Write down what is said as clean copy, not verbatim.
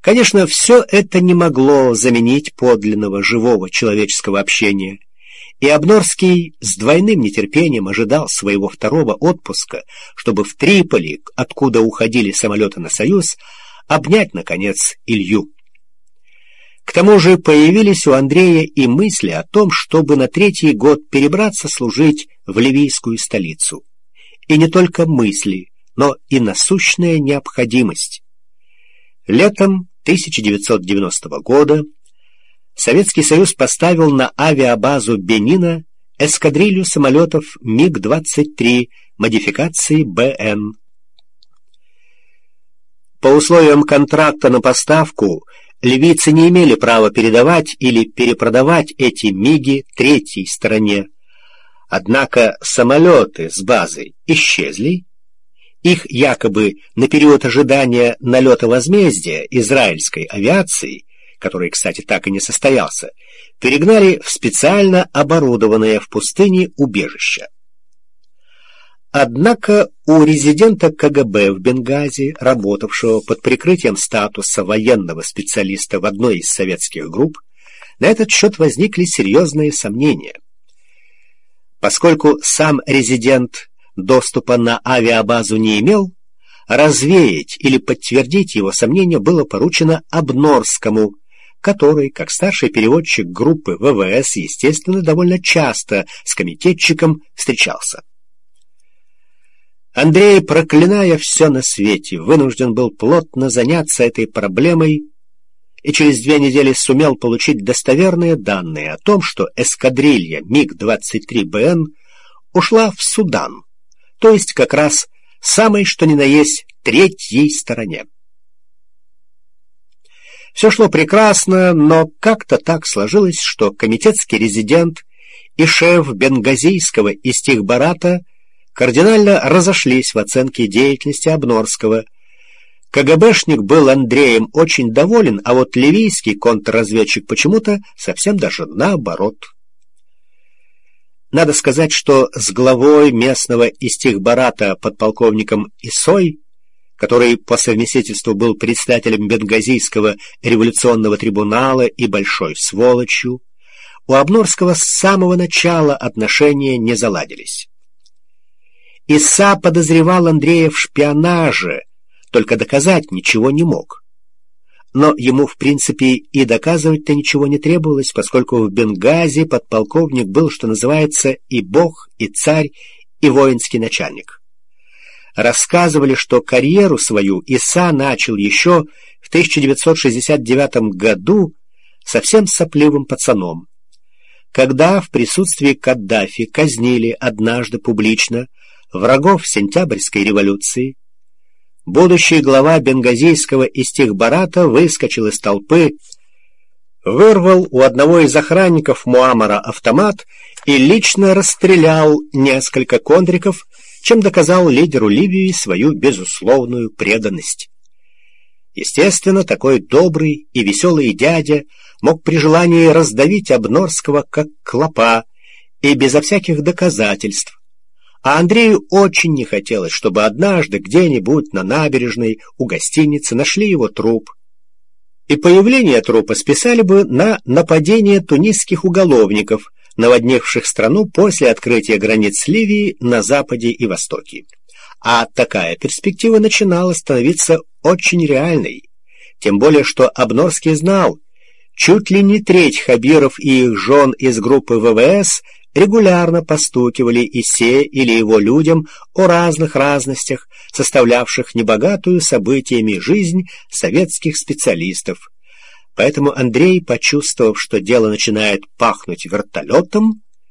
Конечно, все это не могло заменить подлинного живого человеческого общения, и Обнорский с двойным нетерпением ожидал своего второго отпуска, чтобы в Триполи, откуда уходили самолеты на Союз, обнять, наконец, Илью. К тому же появились у Андрея и мысли о том, чтобы на 3-й год перебраться служить в ливийскую столицу. И не только мысли, но и насущная необходимость. Летом 1990 года Советский Союз поставил на авиабазу Бенина эскадрилью самолетов МиГ-23 модификации БН. По условиям контракта на поставку ливийцы не имели права передавать или перепродавать эти МиГи третьей стороне. Однако самолеты с базы исчезли. Их якобы на период ожидания налета возмездия израильской авиации, который, кстати, так и не состоялся, перегнали в специально оборудованное в пустыне убежище. Однако у резидента КГБ в Бенгази, работавшего под прикрытием статуса военного специалиста в одной из советских групп, на этот счет возникли серьезные сомнения. Поскольку сам резидент доступа на авиабазу не имел, развеять или подтвердить его сомнения было поручено Обнорскому, который, как старший переводчик группы ВВС, естественно, довольно часто с комитетчиком встречался. Андрей, проклиная все на свете, вынужден был плотно заняться этой проблемой и через 2 недели сумел получить достоверные данные о том, что эскадрилья МиГ-23БН ушла в Судан, то есть как раз самой что ни на есть 3-й стороне. Все шло прекрасно, но как-то так сложилось, что комитетский резидент и шеф бенгазийского истихбарата кардинально разошлись в оценке деятельности Обнорского. КГБшник был Андреем очень доволен, а вот ливийский контрразведчик почему-то совсем даже наоборот. Надо сказать, что с главой местного истихбарата подполковником Исой, который по совместительству был председателем Бенгазийского революционного трибунала и большой сволочью, у Обнорского с самого начала отношения не заладились. Иса подозревал Андрея в шпионаже, только доказать ничего не мог. Но ему, в принципе, и доказывать-то ничего не требовалось, поскольку в Бенгази подполковник был, что называется, и бог, и царь, и воинский начальник. Рассказывали, что карьеру свою Иса начал еще в 1969 году совсем сопливым пацаном, когда в присутствии Каддафи казнили однажды публично врагов Сентябрьской революции. Будущий глава бенгазийского истихбарата выскочил из толпы, вырвал у одного из охранников Муаммара автомат и лично расстрелял несколько кондриков, чем доказал лидеру Ливии свою безусловную преданность. Естественно, такой добрый и веселый дядя мог при желании раздавить Обнорского как клопа и безо всяких доказательств. А Андрею очень не хотелось, чтобы однажды где-нибудь на набережной у гостиницы нашли его труп. И появление трупа списали бы на нападение тунисских уголовников, наводнивших страну после открытия границ Ливии на западе и востоке. А такая перспектива начинала становиться очень реальной. Тем более, что Обнорский знал, чуть ли не треть хабиров и их жен из группы ВВС регулярно постукивали Исе или его людям о разных разностях, составлявших небогатую событиями жизнь советских специалистов. Поэтому Андрей, почувствовав, что дело начинает пахнуть вертолетом,